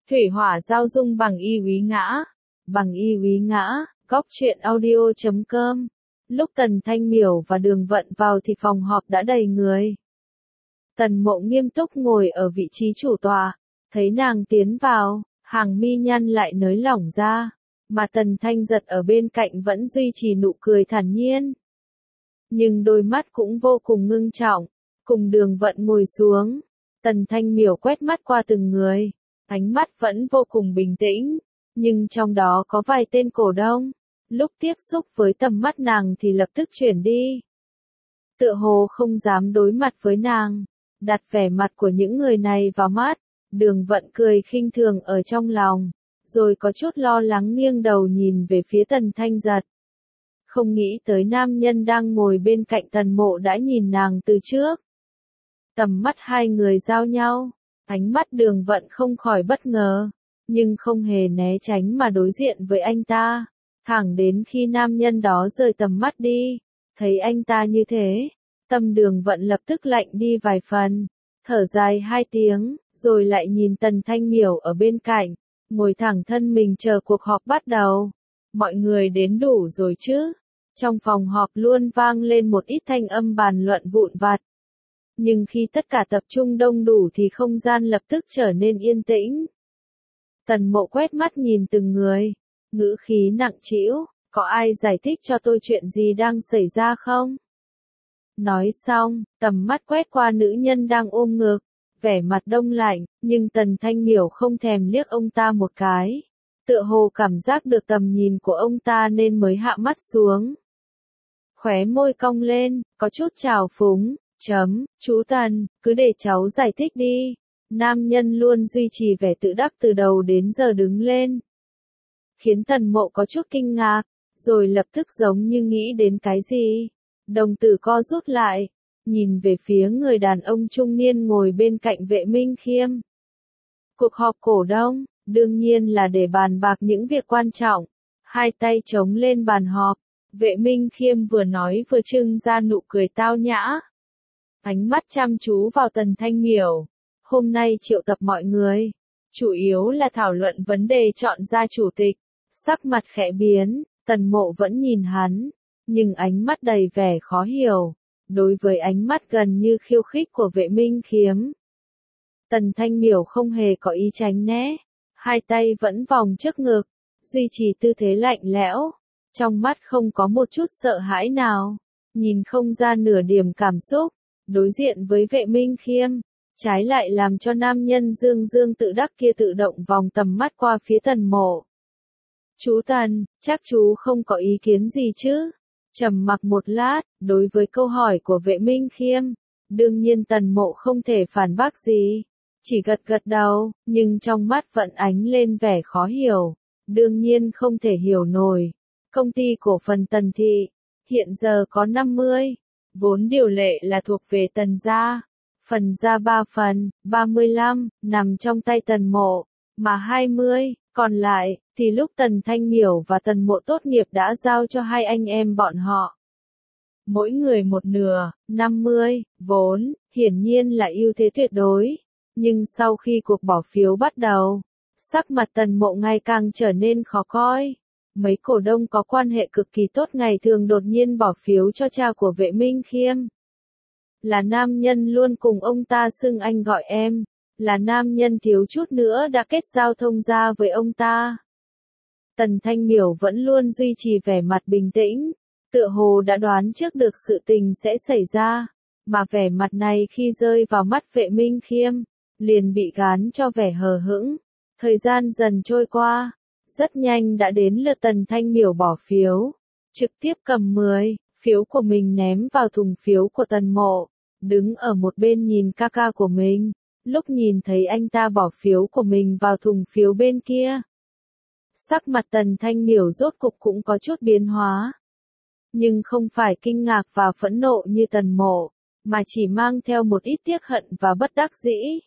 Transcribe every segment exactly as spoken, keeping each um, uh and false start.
Thủy hỏa giao dung bằng y úy ngã. Bằng y úy ngã, góc truyện audio chấm com. Lúc Tần Thanh Miểu và Đường Vận vào thì phòng họp đã đầy người. Tần Mộ nghiêm túc ngồi ở vị trí chủ tọa, thấy nàng tiến vào, hàng mi nhăn lại nới lỏng ra, mà Tần Thanh Giật ở bên cạnh vẫn duy trì nụ cười thản nhiên. Nhưng đôi mắt cũng vô cùng ngưng trọng, cùng Đường Vận ngồi xuống, Tần Thanh Miểu quét mắt qua từng người, ánh mắt vẫn vô cùng bình tĩnh, nhưng trong đó có vài tên cổ đông, lúc tiếp xúc với tầm mắt nàng thì lập tức chuyển đi. Tựa hồ không dám đối mặt với nàng, đặt vẻ mặt của những người này vào mắt, Đường Vận cười khinh thường ở trong lòng, rồi có chút lo lắng nghiêng đầu nhìn về phía Tần Thanh Giật. Không nghĩ tới nam nhân đang ngồi bên cạnh Tần Mộ đã nhìn nàng từ trước. Tầm mắt hai người giao nhau, ánh mắt Đường Vận không khỏi bất ngờ, nhưng không hề né tránh mà đối diện với anh ta, thẳng đến khi nam nhân đó rời tầm mắt đi, thấy anh ta như thế, tâm Đường Vận lập tức lạnh đi vài phần, thở dài hai tiếng, rồi lại nhìn Tần Thanh Miểu ở bên cạnh, ngồi thẳng thân mình chờ cuộc họp bắt đầu. Mọi người đến đủ rồi chứ? Trong phòng họp luôn vang lên một ít thanh âm bàn luận vụn vặt. Nhưng khi tất cả tập trung đông đủ thì không gian lập tức trở nên yên tĩnh. Tần Mộ quét mắt nhìn từng người, ngữ khí nặng trĩu, có ai giải thích cho tôi chuyện gì đang xảy ra không? Nói xong, tầm mắt quét qua nữ nhân đang ôm ngực, vẻ mặt đông lạnh, nhưng Tần Thanh Miểu không thèm liếc ông ta một cái. Tựa hồ cảm giác được tầm nhìn của ông ta nên mới hạ mắt xuống. Khóe môi cong lên, có chút trào phúng, chấm, chú Tần, cứ để cháu giải thích đi. Nam nhân luôn duy trì vẻ tự đắc từ đầu đến giờ đứng lên. Khiến Tần Mộ có chút kinh ngạc, rồi lập tức giống như nghĩ đến cái gì. Đồng tử co rút lại, nhìn về phía người đàn ông trung niên ngồi bên cạnh Vệ Minh Khiêm. Cuộc họp cổ đông, đương nhiên là để bàn bạc những việc quan trọng. Hai tay chống lên bàn họp, Vệ Minh Khiêm vừa nói vừa trưng ra nụ cười tao nhã. Ánh mắt chăm chú vào Tần Thanh Miểu. Hôm nay triệu tập mọi người, chủ yếu là thảo luận vấn đề chọn ra chủ tịch. Sắc mặt khẽ biến, Tần Mộ vẫn nhìn hắn, nhưng ánh mắt đầy vẻ khó hiểu, đối với ánh mắt gần như khiêu khích của Vệ Minh Khiêm. Tần Thanh Miểu không hề có ý tránh né, hai tay vẫn vòng trước ngực, duy trì tư thế lạnh lẽo, trong mắt không có một chút sợ hãi nào, nhìn không ra nửa điểm cảm xúc, đối diện với Vệ Minh Khiêm, trái lại làm cho nam nhân dương dương tự đắc kia tự động vòng tầm mắt qua phía Tần Mộ. Chú Tần, chắc chú không có ý kiến gì chứ? Trầm mặc một lát, đối với câu hỏi của Vệ Minh Khiêm, đương nhiên Tần Mộ không thể phản bác gì, chỉ gật gật đầu, nhưng trong mắt vẫn ánh lên vẻ khó hiểu, đương nhiên không thể hiểu nổi. Công ty cổ phần Tần Thị, hiện giờ có năm mươi, vốn điều lệ là thuộc về Tần gia, phần ra ba phần, ba mươi lăm, nằm trong tay Tần Mộ, mà hai mươi, còn lại, thì lúc Tần Thanh Miểu và Tần Mộ tốt nghiệp đã giao cho hai anh em bọn họ. Mỗi người một nửa, năm mươi, vốn, hiển nhiên là ưu thế tuyệt đối. Nhưng sau khi cuộc bỏ phiếu bắt đầu, sắc mặt Tần Mộ ngày càng trở nên khó coi. Mấy cổ đông có quan hệ cực kỳ tốt ngày thường đột nhiên bỏ phiếu cho cha của Vệ Minh Khiêm. Là nam nhân luôn cùng ông ta xưng anh gọi em, là nam nhân thiếu chút nữa đã kết giao thông gia với ông ta. Tần Thanh Miểu vẫn luôn duy trì vẻ mặt bình tĩnh, tựa hồ đã đoán trước được sự tình sẽ xảy ra, mà vẻ mặt này khi rơi vào mắt Vệ Minh Khiêm, liền bị gán cho vẻ hờ hững. Thời gian dần trôi qua, rất nhanh đã đến lượt Tần Thanh Miểu bỏ phiếu, trực tiếp cầm mười phiếu của mình ném vào thùng phiếu của Tần Mộ, đứng ở một bên nhìn ca ca của mình, lúc nhìn thấy anh ta bỏ phiếu của mình vào thùng phiếu bên kia. Sắc mặt Tần Thanh Miểu rốt cục cũng có chút biến hóa, nhưng không phải kinh ngạc và phẫn nộ như Tần Mộ, mà chỉ mang theo một ít tiếc hận và bất đắc dĩ.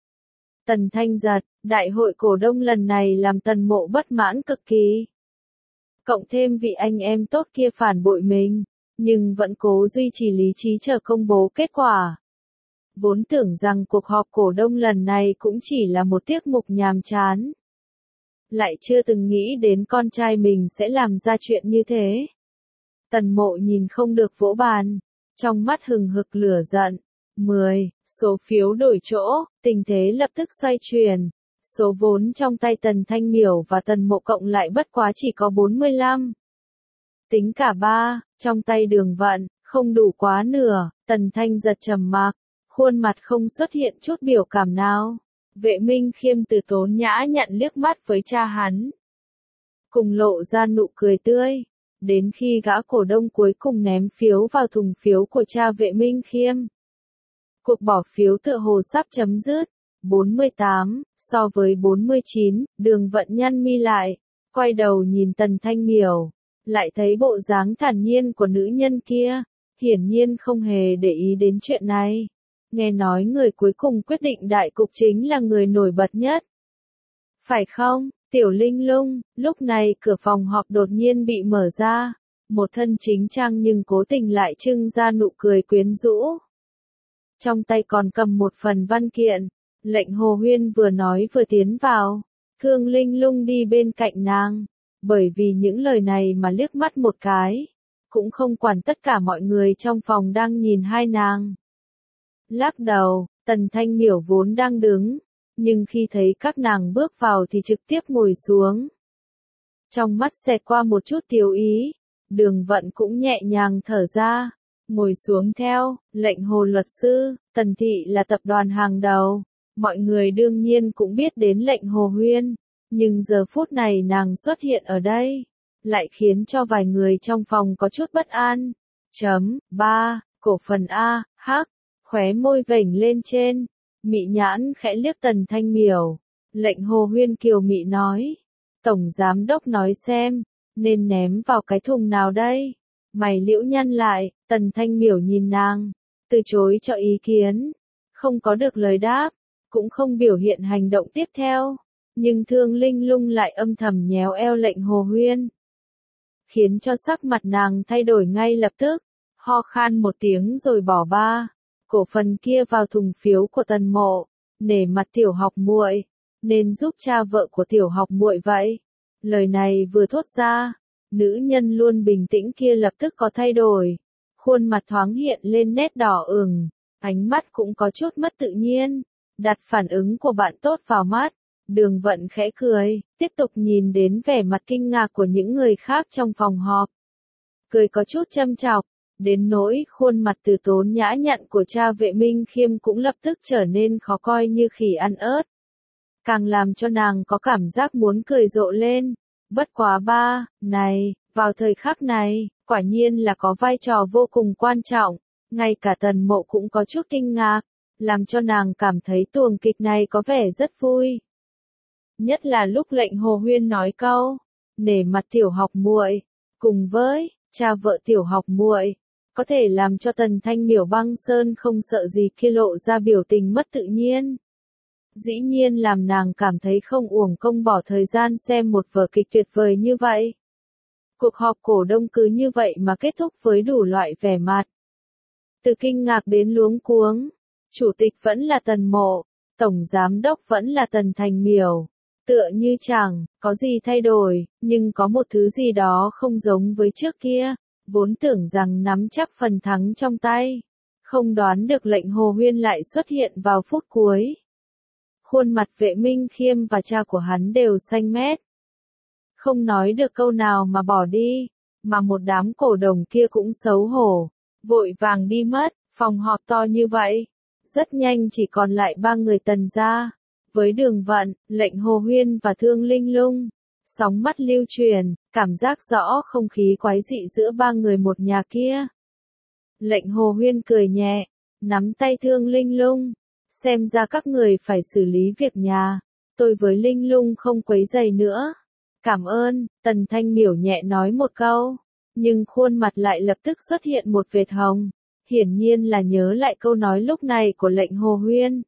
Tần Thanh Giật, đại hội cổ đông lần này làm Tần Mộ bất mãn cực kỳ. Cộng thêm vị anh em tốt kia phản bội mình, nhưng vẫn cố duy trì lý trí chờ công bố kết quả. Vốn tưởng rằng cuộc họp cổ đông lần này cũng chỉ là một tiết mục nhàm chán. Lại chưa từng nghĩ đến con trai mình sẽ làm ra chuyện như thế. Tần Mộ nhìn không được vỗ bàn, trong mắt hừng hực lửa giận. mười, số phiếu đổi chỗ, tình thế lập tức xoay chuyển. Số vốn trong tay Tần Thanh Miểu và Tần Mộ cộng lại bất quá chỉ có bốn mươi lăm. Tính cả ba, trong tay Đường Vận, không đủ quá nửa. Tần Thanh giật trầm mặc, khuôn mặt không xuất hiện chút biểu cảm nào. Vệ Minh Khiêm từ tốn nhã nhận liếc mắt với cha hắn, cùng lộ ra nụ cười tươi. Đến khi gã cổ đông cuối cùng ném phiếu vào thùng phiếu của cha Vệ Minh Khiêm, cuộc bỏ phiếu tựa hồ sắp chấm dứt. bốn mươi tám, so với bốn mươi chín, Đường Vận nhăn mi lại, quay đầu nhìn Tần Thanh Miểu, lại thấy bộ dáng thản nhiên của nữ nhân kia, hiển nhiên không hề để ý đến chuyện này. Nghe nói người cuối cùng quyết định đại cục chính là người nổi bật nhất. Phải không, Tiểu Linh Lung? Lúc này cửa phòng họp đột nhiên bị mở ra, một thân chính trang nhưng cố tình lại trưng ra nụ cười quyến rũ. Trong tay còn cầm một phần văn kiện. Lệnh Hồ Huyên vừa nói vừa tiến vào, Thương Linh Lung đi bên cạnh nàng, bởi vì những lời này mà liếc mắt một cái, cũng không quản tất cả mọi người trong phòng đang nhìn hai nàng. Lắc đầu, Tần Thanh Miểu vốn đang đứng, nhưng khi thấy các nàng bước vào thì trực tiếp ngồi xuống. Trong mắt xẹt qua một chút tiêu ý, Đường Vận cũng nhẹ nhàng thở ra, ngồi xuống theo. Lệnh Hồ luật sư, Tần thị là tập đoàn hàng đầu. Mọi người đương nhiên cũng biết đến lệnh Hồ Huyên, nhưng giờ phút này nàng xuất hiện ở đây, lại khiến cho vài người trong phòng có chút bất an. Chấm, ba, cổ phần A, hắc, khóe môi vểnh lên trên, mị nhãn khẽ liếc Tần Thanh Miểu. Lệnh Hồ Huyên kiều mị nói, Tổng Giám Đốc nói xem, nên ném vào cái thùng nào đây? Mày liễu nhăn lại, Tần Thanh Miểu nhìn nàng, từ chối cho ý kiến, không có được lời đáp. Cũng không biểu hiện hành động tiếp theo, nhưng Thương Linh Lung lại âm thầm nhéo eo lệnh Hồ Huyên, khiến cho sắc mặt nàng thay đổi ngay lập tức, ho khan một tiếng rồi bỏ ba cổ phần kia vào thùng phiếu của Tần Mộ, nể mặt Tiểu Học muội, nên giúp cha vợ của Tiểu Học muội vậy. Lời này vừa thốt ra, nữ nhân luôn bình tĩnh kia lập tức có thay đổi, khuôn mặt thoáng hiện lên nét đỏ ửng, ánh mắt cũng có chút mất tự nhiên. Đặt phản ứng của bạn tốt vào mắt, Đường Vận khẽ cười, tiếp tục nhìn đến vẻ mặt kinh ngạc của những người khác trong phòng họp. Cười có chút châm chọc, đến nỗi khuôn mặt từ tốn nhã nhặn của cha Vệ Minh Khiêm cũng lập tức trở nên khó coi như khỉ ăn ớt. Càng làm cho nàng có cảm giác muốn cười rộ lên. Bất quá ba, này, vào thời khắc này, quả nhiên là có vai trò vô cùng quan trọng, ngay cả Tần Mộ cũng có chút kinh ngạc. Làm cho nàng cảm thấy tuồng kịch này có vẻ rất vui. Nhất là lúc lệnh Hồ Huyên nói câu, nể mặt Tiểu Học muội, cùng với cha vợ Tiểu Học muội, có thể làm cho Tần Thanh Miểu băng sơn không sợ gì kia lộ ra biểu tình mất tự nhiên. Dĩ nhiên làm nàng cảm thấy không uổng công bỏ thời gian xem một vở kịch tuyệt vời như vậy. Cuộc họp cổ đông cứ như vậy mà kết thúc với đủ loại vẻ mặt. Từ kinh ngạc đến luống cuống. Chủ tịch vẫn là Tần Mộ, Tổng Giám Đốc vẫn là Tần Thanh Miểu, tựa như chẳng có gì thay đổi, nhưng có một thứ gì đó không giống với trước kia, vốn tưởng rằng nắm chắc phần thắng trong tay, không đoán được lệnh Hồ Huyên lại xuất hiện vào phút cuối. Khuôn mặt Vệ Minh Khiêm và cha của hắn đều xanh mét, không nói được câu nào mà bỏ đi, mà một đám cổ đồng kia cũng xấu hổ, vội vàng đi mất. Phòng họp to như vậy, rất nhanh chỉ còn lại ba người Tần gia, với Đường Vận, lệnh Hồ Huyên và Thương Linh Lung. Sóng mắt lưu truyền, cảm giác rõ không khí quái dị giữa ba người một nhà kia. Lệnh Hồ Huyên cười nhẹ, nắm tay Thương Linh Lung, xem ra các người phải xử lý việc nhà, tôi với Linh Lung không quấy rầy nữa. Cảm ơn, Tần Thanh Miểu nhẹ nói một câu, nhưng khuôn mặt lại lập tức xuất hiện một vệt hồng. Hiển nhiên là nhớ lại câu nói lúc này của lệnh Hồ Huyên.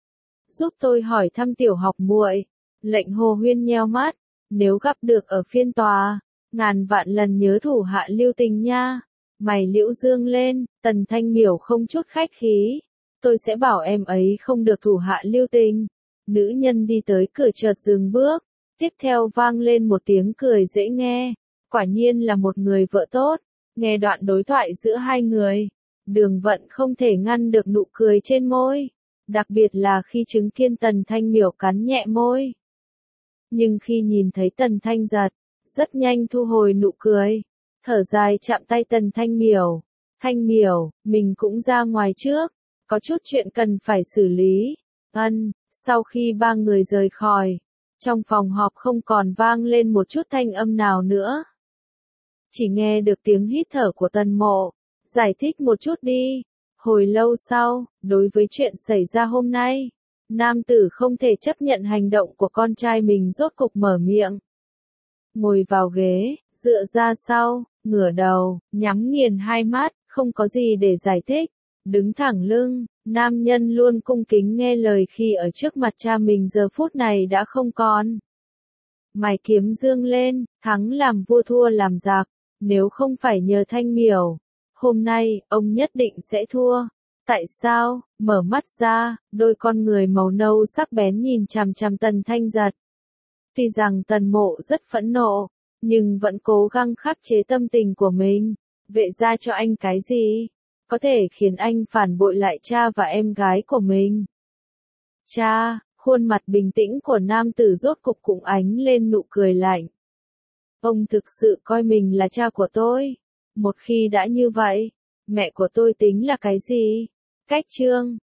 Giúp tôi hỏi thăm Tiểu Học muội. Lệnh Hồ Huyên nheo mắt, nếu gặp được ở phiên tòa, ngàn vạn lần nhớ thủ hạ lưu tình nha. Mày liễu dương lên, Tần Thanh Miểu không chút khách khí. tôi sẽ bảo em ấy không được thủ hạ lưu tình. Nữ nhân đi tới cửa chợt dừng bước, tiếp theo vang lên một tiếng cười dễ nghe, quả nhiên là một người vợ tốt. Nghe đoạn đối thoại giữa hai người, Đường Vận không thể ngăn được nụ cười trên môi, đặc biệt là khi chứng kiến Tần Thanh Miểu cắn nhẹ môi. Nhưng khi nhìn thấy Tần Thanh Giật, rất nhanh thu hồi nụ cười, thở dài chạm tay Tần Thanh Miểu. Thanh Miểu, mình cũng ra ngoài trước, có chút chuyện cần phải xử lý. Ân, sau khi ba người rời khỏi, trong phòng họp không còn vang lên một chút thanh âm nào nữa. Chỉ nghe được tiếng hít thở của Tần Mộ, giải thích một chút đi. Hồi lâu sau, đối với chuyện xảy ra hôm nay, nam tử không thể chấp nhận hành động của con trai mình rốt cục mở miệng. Ngồi vào ghế, dựa ra sau, ngửa đầu, nhắm nghiền hai mắt, không có gì để giải thích. Đứng thẳng lưng, nam nhân luôn cung kính nghe lời khi ở trước mặt cha mình giờ phút này đã không còn. Mày kiếm dương lên, thắng làm vua thua làm giặc, nếu không phải nhờ Thanh Miểu, hôm nay, ông nhất định sẽ thua. Tại sao? Mở mắt ra, đôi con người màu nâu sắc bén nhìn chằm chằm Tần Thanh Giật. Tuy rằng Tần Mộ rất phẫn nộ, nhưng vẫn cố gắng khắc chế tâm tình của mình. Vệ gia cho anh cái gì? Có thể khiến anh phản bội lại cha và em gái của mình. Cha, khuôn mặt bình tĩnh của nam tử rốt cục cũng ánh lên nụ cười lạnh. Ông thực sự coi mình là cha của tôi. Một khi đã như vậy, mẹ của tôi tính là cái gì? Cách chương